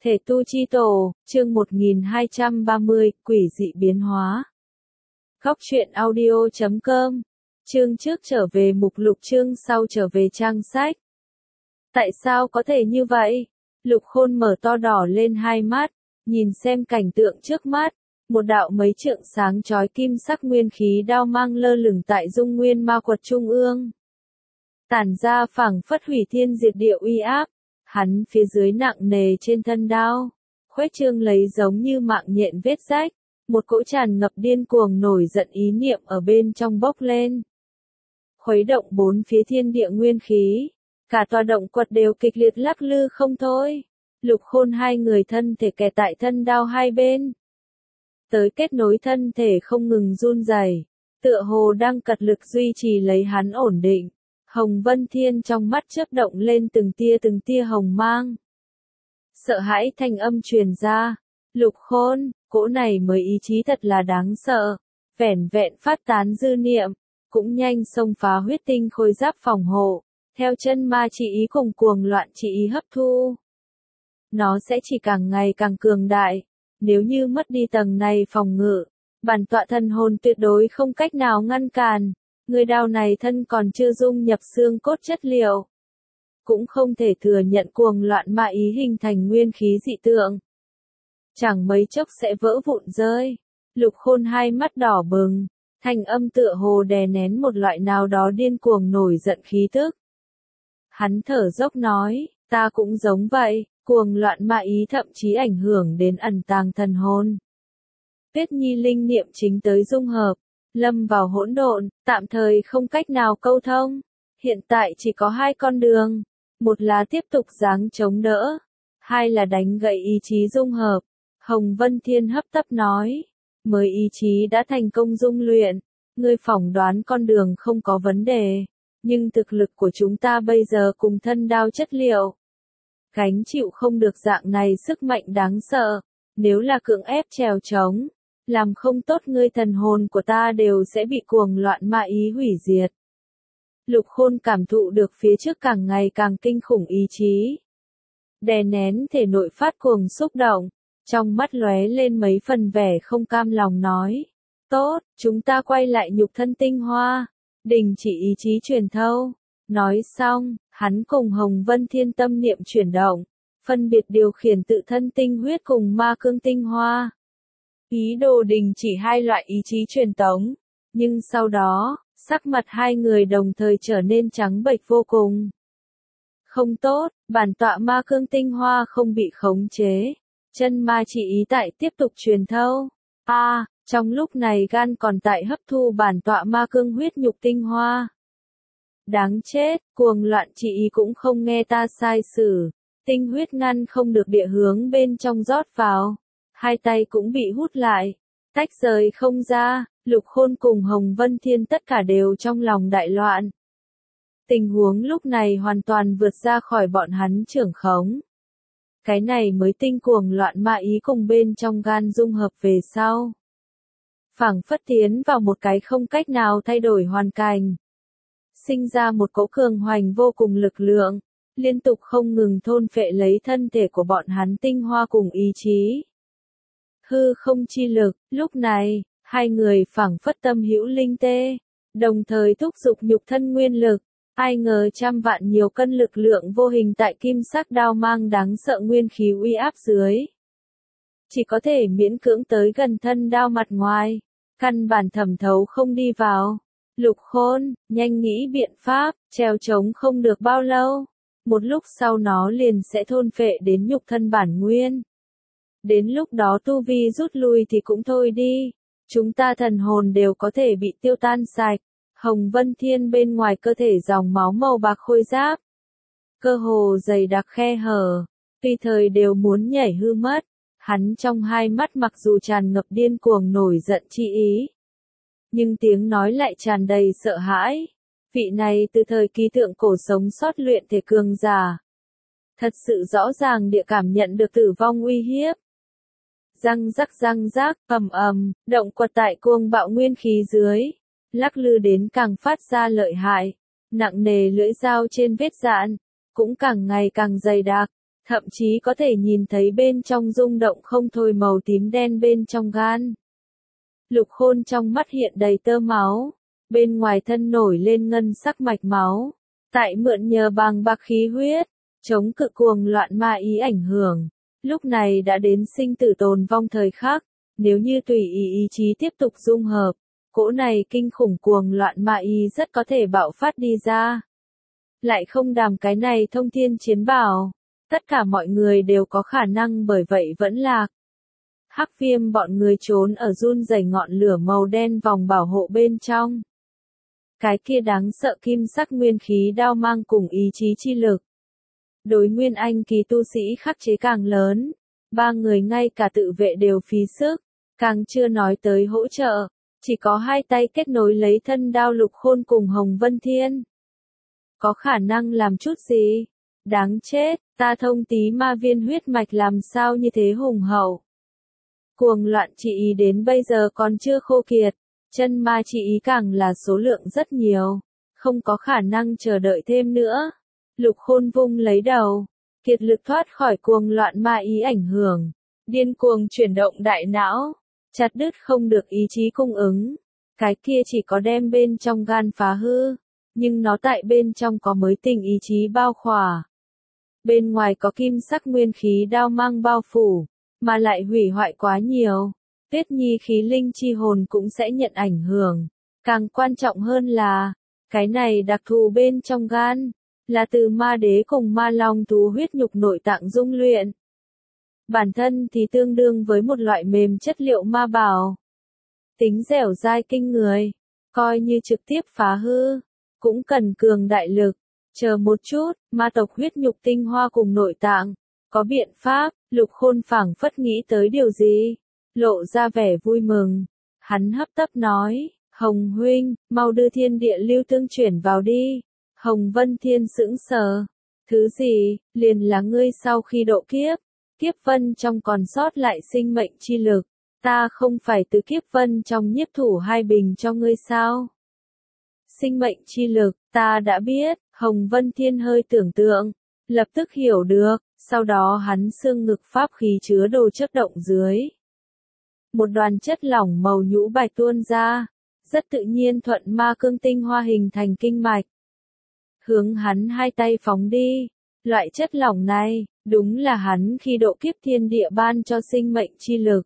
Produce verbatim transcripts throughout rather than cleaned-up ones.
Thể tu chi tổ, chương một nghìn hai trăm ba mươi, quỷ dị biến hóa. Góc truyện audio chấm com. Chương trước trở về mục lục, chương sau trở về trang sách. Tại sao có thể như vậy? Lục Khôn mở to đỏ lên hai mắt, nhìn xem cảnh tượng trước mắt. Một đạo mấy trượng sáng chói kim sắc nguyên khí đao mang lơ lửng tại Dung Nguyên Ma Quật trung ương. Tản ra phảng phất hủy thiên diệt địa uy áp. Hắn phía dưới nặng nề trên thân đao, khuếch trương lấy giống như mạng nhện vết rách, một cỗ tràn ngập điên cuồng nổi giận ý niệm ở bên trong bốc lên. Khuấy động bốn phía thiên địa nguyên khí, cả tòa động quật đều kịch liệt lắc lư không thôi. Lục Khôn hai người thân thể kè tại thân đao hai bên. Tới kết nối thân thể không ngừng run rẩy, tựa hồ đang cật lực duy trì lấy hắn ổn định. Hồng Vân Thiên trong mắt chớp động lên từng tia từng tia hồng mang. Sợ hãi thanh âm truyền ra. Lục Khôn, cỗ này mới ý chí thật là đáng sợ. Vẻn vẹn phát tán dư niệm, cũng nhanh xông phá huyết tinh khôi giáp phòng hộ. Theo chân ma chỉ ý cùng cuồng loạn chỉ ý hấp thu. Nó sẽ chỉ càng ngày càng cường đại. Nếu như mất đi tầng này phòng ngự, bản tọa thần hồn tuyệt đối không cách nào ngăn cản. Người đao này thân còn chưa dung nhập xương cốt chất liệu, cũng không thể thừa nhận cuồng loạn ma ý hình thành nguyên khí dị tượng. Chẳng mấy chốc sẽ vỡ vụn rơi. Lục Khôn hai mắt đỏ bừng, thanh âm tựa hồ đè nén một loại nào đó điên cuồng nổi giận khí tức. Hắn thở dốc nói, ta cũng giống vậy, cuồng loạn ma ý thậm chí ảnh hưởng đến ẩn tàng thần hồn. Tuyết Nhi linh niệm chính tới dung hợp. Lâm vào hỗn độn, tạm thời không cách nào câu thông. Hiện tại chỉ có hai con đường. Một là tiếp tục giáng chống đỡ. Hai là đánh gậy ý chí dung hợp. Hồng Vân Thiên hấp tấp nói. Mới ý chí đã thành công dung luyện. Ngươi phỏng đoán con đường không có vấn đề. Nhưng thực lực của chúng ta bây giờ cùng thân đao chất liệu. Gánh chịu không được dạng này sức mạnh đáng sợ. Nếu là cưỡng ép trèo trống. Làm không tốt ngươi thần hồn của ta đều sẽ bị cuồng loạn ma ý hủy diệt. Lục Khôn cảm thụ được phía trước càng ngày càng kinh khủng ý chí. Đè nén thể nội phát cuồng xúc động, trong mắt lóe lên mấy phần vẻ không cam lòng nói. Tốt, chúng ta quay lại nhục thân tinh hoa, đình chỉ ý chí truyền thâu. Nói xong, hắn cùng Hồng Vân Thiên tâm niệm chuyển động, phân biệt điều khiển tự thân tinh huyết cùng ma cương tinh hoa. Ý đồ đình chỉ hai loại ý chí truyền tống, nhưng sau đó, sắc mặt hai người đồng thời trở nên trắng bệch vô cùng. Không tốt, bản tọa ma cương tinh hoa không bị khống chế, chân ma chỉ ý tại tiếp tục truyền thâu. A, à, trong lúc này gan còn tại hấp thu bản tọa ma cương huyết nhục tinh hoa. Đáng chết, cuồng loạn chỉ ý cũng không nghe ta sai sử, tinh huyết ngăn không được địa hướng bên trong rót vào. Hai tay cũng bị hút lại, tách rời không ra. Lục Khôn cùng Hồng Vân Thiên tất cả đều trong lòng đại loạn. Tình huống lúc này hoàn toàn vượt ra khỏi bọn hắn trưởng khống. Cái này mới tinh cuồng loạn ma ý cùng bên trong gan dung hợp về sau. Phảng phất tiến vào một cái không cách nào thay đổi hoàn cảnh. Sinh ra một cỗ cường hoành vô cùng lực lượng, liên tục không ngừng thôn phệ lấy thân thể của bọn hắn tinh hoa cùng ý chí. Hư không chi lực, lúc này, hai người phảng phất tâm hữu linh tê, đồng thời thúc giục nhục thân nguyên lực, ai ngờ trăm vạn nhiều cân lực lượng vô hình tại kim sắc đao mang đáng sợ nguyên khí uy áp dưới. Chỉ có thể miễn cưỡng tới gần thân đao mặt ngoài, căn bản thẩm thấu không đi vào. Lục Khôn, nhanh nghĩ biện pháp, treo trống không được bao lâu, một lúc sau nó liền sẽ thôn phệ đến nhục thân bản nguyên. Đến lúc đó tu vi rút lui thì cũng thôi đi, chúng ta thần hồn đều có thể bị tiêu tan sạch. Hồng Vân Thiên bên ngoài cơ thể dòng máu màu bạc khôi giáp, cơ hồ dày đặc khe hở, tùy thời đều muốn nhảy hư mất. Hắn trong hai mắt mặc dù tràn ngập điên cuồng nổi giận chi ý, nhưng tiếng nói lại tràn đầy sợ hãi. Vị này từ thời kỳ thượng cổ sống sót luyện thể cường giả, thật sự rõ ràng địa cảm nhận được tử vong uy hiếp. Răng rắc răng rác, ầm ầm, động quật tại cuồng bạo nguyên khí dưới, lắc lư đến càng phát ra lợi hại, nặng nề lưỡi dao trên vết dạn, cũng càng ngày càng dày đặc. Thậm chí có thể nhìn thấy bên trong rung động không thôi màu tím đen bên trong gan. Lục Khôn trong mắt hiện đầy tơ máu, bên ngoài thân nổi lên ngân sắc mạch máu, tại mượn nhờ bàng bạc khí huyết, chống cự cuồng loạn ma ý ảnh hưởng. Lúc này đã đến sinh tử tồn vong thời khắc, nếu như tùy ý ý chí tiếp tục dung hợp, cỗ này kinh khủng cuồng loạn ma ý rất có thể bạo phát đi ra. Lại không đàm cái này thông thiên chiến bảo, tất cả mọi người đều có khả năng bởi vậy vẫn lạc. Hắc Viêm bọn người trốn ở run rẩy ngọn lửa màu đen vòng bảo hộ bên trong. Cái kia đáng sợ kim sắc nguyên khí đao mang cùng ý chí chi lực. Đối Nguyên Anh kỳ tu sĩ khắc chế càng lớn, ba người ngay cả tự vệ đều phí sức, càng chưa nói tới hỗ trợ, chỉ có hai tay kết nối lấy thân đao Lục Khôn cùng Hồng Vân Thiên. Có khả năng làm chút gì? Đáng chết, ta thông tí ma viên huyết mạch làm sao như thế hùng hậu. Cuồng loạn chi ý đến bây giờ còn chưa khô kiệt, chân ma chi ý càng là số lượng rất nhiều, không có khả năng chờ đợi thêm nữa. Lục Khôn vung lấy đầu, kiệt lực thoát khỏi cuồng loạn ma ý ảnh hưởng, điên cuồng chuyển động đại não, chặt đứt không được ý chí cung ứng. Cái kia chỉ có đem bên trong gan phá hư, nhưng nó tại bên trong có mới tình ý chí bao khỏa. Bên ngoài có kim sắc nguyên khí đao mang bao phủ, mà lại hủy hoại quá nhiều. Tuyết Nhi khí linh chi hồn cũng sẽ nhận ảnh hưởng. Càng quan trọng hơn là, cái này đặc thù bên trong gan, là từ ma đế cùng ma long thú huyết nhục nội tạng dung luyện. Bản thân thì tương đương với một loại mềm chất liệu ma bảo. Tính dẻo dai kinh người, coi như trực tiếp phá hư, cũng cần cường đại lực. Chờ một chút, ma tộc huyết nhục tinh hoa cùng nội tạng, có biện pháp. Lục Khôn phảng phất nghĩ tới điều gì, lộ ra vẻ vui mừng. Hắn hấp tấp nói, Hồng huynh, mau đưa thiên địa lưu tương chuyển vào đi. Hồng Vân Thiên sững sờ. Thứ gì? Liền là ngươi sau khi độ kiếp, kiếp vân trong còn sót lại sinh mệnh chi lực. Ta không phải từ kiếp vân trong nhiếp thủ hai bình cho ngươi sao? Sinh mệnh chi lực, ta đã biết. Hồng Vân Thiên hơi tưởng tượng, lập tức hiểu được, sau đó hắn xương ngực pháp khí chứa đồ chớp động dưới. Một đoàn chất lỏng màu nhũ bạch tuôn ra, rất tự nhiên thuận ma cương tinh hoa hình thành kinh mạch. Hướng hắn hai tay phóng đi, loại chất lỏng này, đúng là hắn khi độ kiếp thiên địa ban cho sinh mệnh chi lực.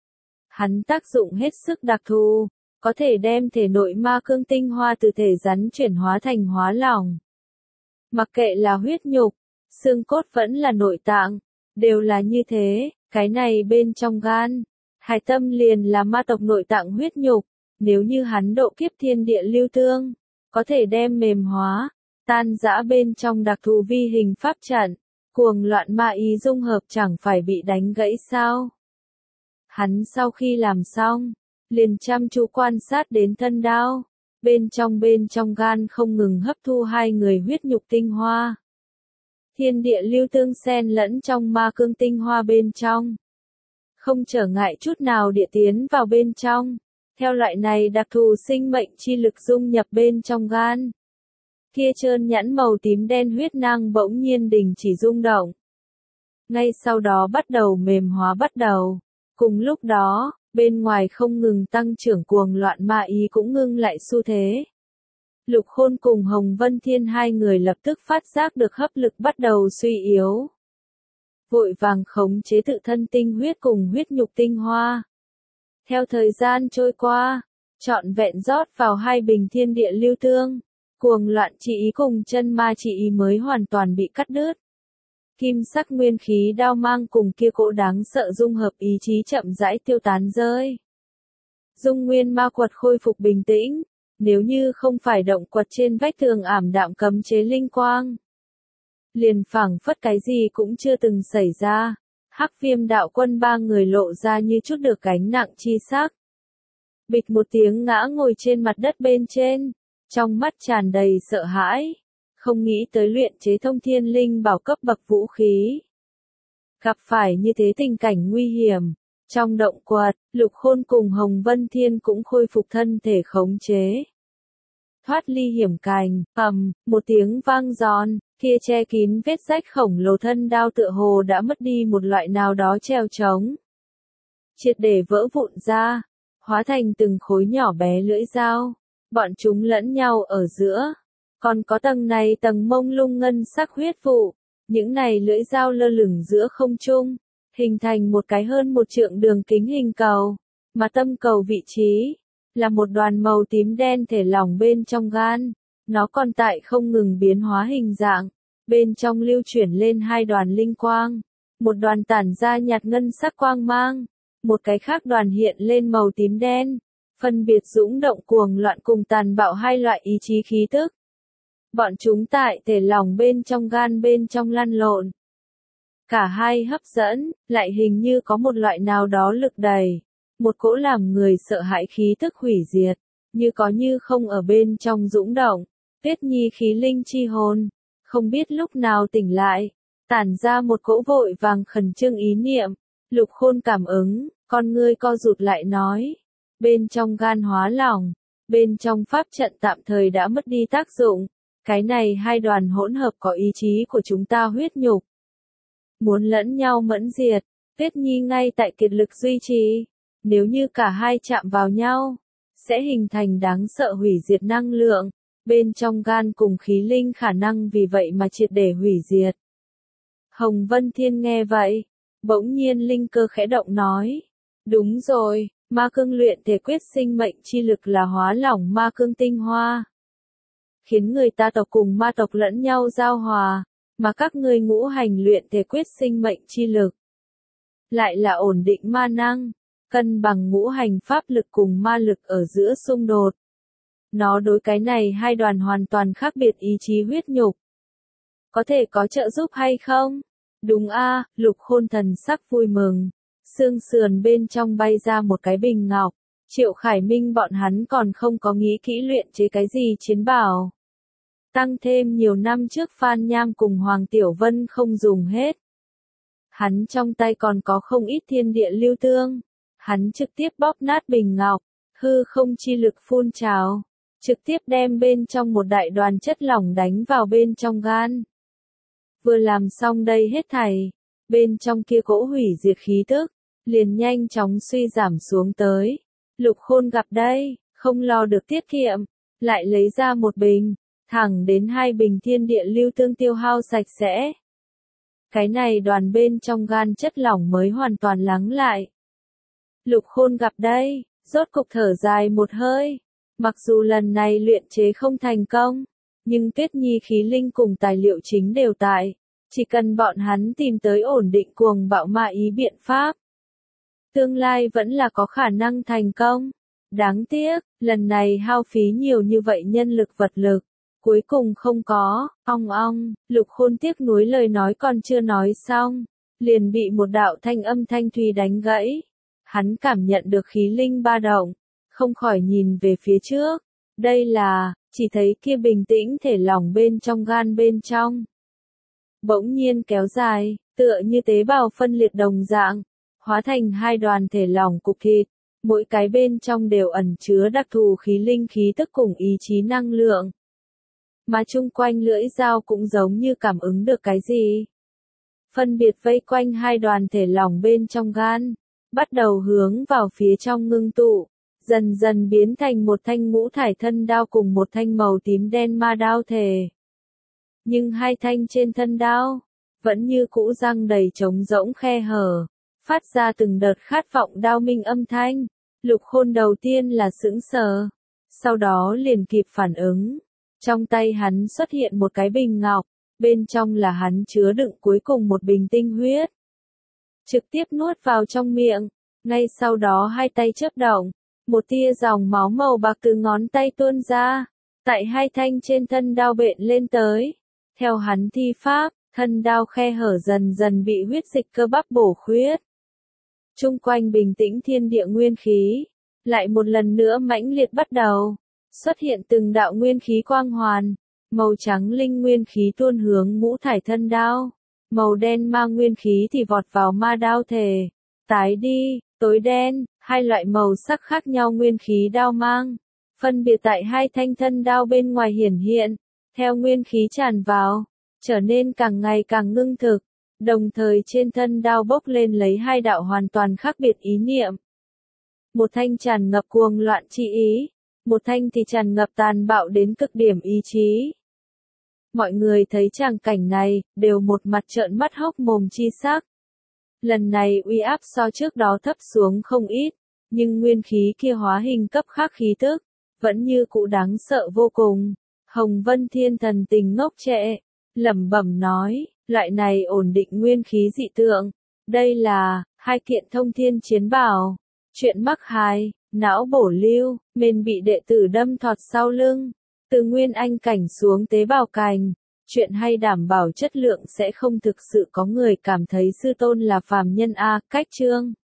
Hắn tác dụng hết sức đặc thù, có thể đem thể nội ma cương tinh hoa từ thể rắn chuyển hóa thành hóa lỏng. Mặc kệ là huyết nhục, xương cốt vẫn là nội tạng, đều là như thế. Cái này bên trong gan, hải tâm liền là ma tộc nội tạng huyết nhục. Nếu như hắn độ kiếp thiên địa lưu tương, có thể đem mềm hóa, tan rã bên trong đặc thù vi hình pháp trận, cuồng loạn ma ý dung hợp chẳng phải bị đánh gãy sao? Hắn sau khi làm xong, liền chăm chú quan sát đến thân đao, bên trong bên trong gan không ngừng hấp thu hai người huyết nhục tinh hoa. Thiên địa lưu tương xen lẫn trong ma cương tinh hoa bên trong, không trở ngại chút nào địa tiến vào bên trong. Theo loại này đặc thù sinh mệnh chi lực dung nhập bên trong gan, kia trơn nhẵn màu tím đen huyết nang bỗng nhiên đình chỉ rung động. Ngay sau đó bắt đầu mềm hóa bắt đầu. Cùng lúc đó, bên ngoài không ngừng tăng trưởng cuồng loạn ma ý cũng ngưng lại xu thế. Lục Khôn cùng Hồng Vân Thiên hai người lập tức phát giác được hấp lực bắt đầu suy yếu. Vội vàng khống chế tự thân tinh huyết cùng huyết nhục tinh hoa. Theo thời gian trôi qua, trọn vẹn rót vào hai bình thiên địa lưu tương, cuồng loạn chi ý cùng chân ma chi ý mới hoàn toàn bị cắt đứt. Kim sắc nguyên khí đao mang cùng kia cỗ đáng sợ dung hợp ý chí chậm rãi tiêu tán rơi. Dung nguyên ma quật khôi phục bình tĩnh, nếu như không phải động quật trên vách tường ảm đạm cấm chế linh quang. Liền phảng phất cái gì cũng chưa từng xảy ra. Hắc Viêm đạo quân ba người lộ ra như chút được gánh nặng chi sắc. Bịch một tiếng ngã ngồi trên mặt đất bên trên, trong mắt tràn đầy sợ hãi, không nghĩ tới luyện chế thông thiên linh bảo cấp bậc vũ khí. Gặp phải như thế tình cảnh nguy hiểm, trong động quật, Lục Khôn cùng Hồng Vân Thiên cũng khôi phục thân thể khống chế. Thoát ly hiểm cảnh, ầm, một tiếng vang giòn, Kia che kín vết rách khổng lồ thân đao tựa hồ đã mất đi một loại nào đó treo trống. Triệt để vỡ vụn ra, hóa thành từng khối nhỏ bé lưỡi dao, bọn chúng lẫn nhau ở giữa. Còn có tầng này tầng mông lung ngân sắc huyết vụ, những này lưỡi dao lơ lửng giữa không trung, hình thành một cái hơn một trượng đường kính hình cầu, mà tâm cầu vị trí, là một đoàn màu tím đen thể lỏng bên trong gan. Nó còn tại không ngừng biến hóa hình dạng, bên trong lưu chuyển lên hai đoàn linh quang, một đoàn tản ra nhạt ngân sắc quang mang, một cái khác đoàn hiện lên màu tím đen, phân biệt dũng động cuồng loạn cùng tàn bạo hai loại ý chí khí tức. Bọn chúng tại thể lỏng bên trong gan bên trong lăn lộn. Cả hai hấp dẫn, lại hình như có một loại nào đó lực đẩy, một cỗ làm người sợ hãi khí tức hủy diệt, như có như không ở bên trong dũng động. Tuyết Nhi khí linh chi hồn, không biết lúc nào tỉnh lại, tản ra một cỗ vội vàng khẩn trương ý niệm. Lục Khôn cảm ứng, con ngươi co rụt lại nói, bên trong gan hóa lỏng, bên trong pháp trận tạm thời đã mất đi tác dụng, cái này hai đoàn hỗn hợp có ý chí của chúng ta huyết nhục. Muốn lẫn nhau mẫn diệt, Tuyết Nhi ngay tại kiệt lực duy trì, nếu như cả hai chạm vào nhau, sẽ hình thành đáng sợ hủy diệt năng lượng. Bên trong gan cùng khí linh khả năng vì vậy mà triệt để hủy diệt. Hồng Vân Thiên nghe vậy, bỗng nhiên linh cơ khẽ động nói, đúng rồi, ma cương luyện thể quyết sinh mệnh chi lực là hóa lỏng ma cương tinh hoa, khiến người ta tộc cùng ma tộc lẫn nhau giao hòa, mà các ngươi ngũ hành luyện thể quyết sinh mệnh chi lực lại là ổn định ma năng, cân bằng ngũ hành pháp lực cùng ma lực ở giữa xung đột. Nó đối cái này hai đoàn hoàn toàn khác biệt ý chí huyết nhục. Có thể có trợ giúp hay không? Đúng a, Lục Khôn thần sắc vui mừng. Xương sườn bên trong bay ra một cái bình ngọc. Triệu Khải Minh bọn hắn còn không có nghĩ kỹ luyện chế cái gì chiến bảo. Tăng thêm nhiều năm trước Phan Nham cùng Hoàng Tiểu Vân không dùng hết. Hắn trong tay còn có không ít thiên địa lưu tương. Hắn trực tiếp bóp nát bình ngọc, hư không chi lực phun trào. Trực tiếp đem bên trong một đại đoàn chất lỏng đánh vào bên trong gan. Vừa làm xong đây hết thảy, bên trong kia cỗ hủy diệt khí tức, liền nhanh chóng suy giảm xuống tới. Lục Khôn gặp đây, không lo được tiết kiệm, lại lấy ra một bình, thẳng đến hai bình thiên địa lưu tương tiêu hao sạch sẽ. Cái này đoàn bên trong gan chất lỏng mới hoàn toàn lắng lại. Lục Khôn gặp đây, rốt cục thở dài một hơi. Mặc dù lần này luyện chế không thành công, nhưng Tuyết Nhi khí linh cùng tài liệu chính đều tại, chỉ cần bọn hắn tìm tới ổn định cuồng bạo ma ý biện pháp. Tương lai vẫn là có khả năng thành công. Đáng tiếc, lần này hao phí nhiều như vậy nhân lực vật lực, cuối cùng không có, ong ong, Lục Khôn tiếc nuối lời nói còn chưa nói xong, liền bị một đạo thanh âm thanh thùy đánh gãy. Hắn cảm nhận được khí linh ba động. Không khỏi nhìn về phía trước, đây là, chỉ thấy kia bình tĩnh thể lỏng bên trong gan bên trong. Bỗng nhiên kéo dài, tựa như tế bào phân liệt đồng dạng, hóa thành hai đoàn thể lỏng cục thịt, mỗi cái bên trong đều ẩn chứa đặc thù khí linh khí tức cùng ý chí năng lượng. Mà chung quanh lưỡi dao cũng giống như cảm ứng được cái gì. Phân biệt vây quanh hai đoàn thể lỏng bên trong gan, bắt đầu hướng vào phía trong ngưng tụ. Dần dần biến thành một thanh ngũ thải thân đao cùng một thanh màu tím đen ma đao thể. Nhưng hai thanh trên thân đao, vẫn như cũ răng đầy trống rỗng khe hở, phát ra từng đợt khát vọng đao minh âm thanh. Lục Khôn đầu tiên là sững sờ, sau đó liền kịp phản ứng. Trong tay hắn xuất hiện một cái bình ngọc, bên trong là hắn chứa đựng cuối cùng một bình tinh huyết. Trực tiếp nuốt vào trong miệng, ngay sau đó hai tay chớp động. Một tia dòng máu màu bạc từ ngón tay tuôn ra, tại hai thanh trên thân đao bện lên tới. Theo hắn thi pháp, thân đao khe hở dần dần bị huyết dịch cơ bắp bổ khuyết. Trung quanh bình tĩnh thiên địa nguyên khí, lại một lần nữa mãnh liệt bắt đầu, xuất hiện từng đạo nguyên khí quang hoàn, màu trắng linh nguyên khí tuôn hướng ngũ thải thân đao, màu đen ma nguyên khí thì vọt vào ma đao thể, tái đi, tối đen. Hai loại màu sắc khác nhau nguyên khí đao mang, phân biệt tại hai thanh thân đao bên ngoài hiển hiện, theo nguyên khí tràn vào, trở nên càng ngày càng ngưng thực, đồng thời trên thân đao bốc lên lấy hai đạo hoàn toàn khác biệt ý niệm. Một thanh tràn ngập cuồng loạn chi ý, một thanh thì tràn ngập tàn bạo đến cực điểm ý chí. Mọi người thấy tràng cảnh này, đều một mặt trợn mắt hốc mồm chi sắc. Lần này uy áp so trước đó thấp xuống không ít, nhưng nguyên khí kia hóa hình cấp khác khí tức, vẫn như cũ đáng sợ vô cùng. Hồng Vân Thiên thần tình ngốc trệ, lẩm bẩm nói, loại này ổn định nguyên khí dị tượng, đây là hai kiện thông thiên chiến bảo. Chuyện mắc hài, não bổ lưu, mền bị đệ tử đâm thọt sau lưng, từ nguyên anh cảnh xuống tế bào cành. Chuyện hay đảm bảo chất lượng sẽ không thực sự có người cảm thấy sư tôn là phàm nhân a. Cách chương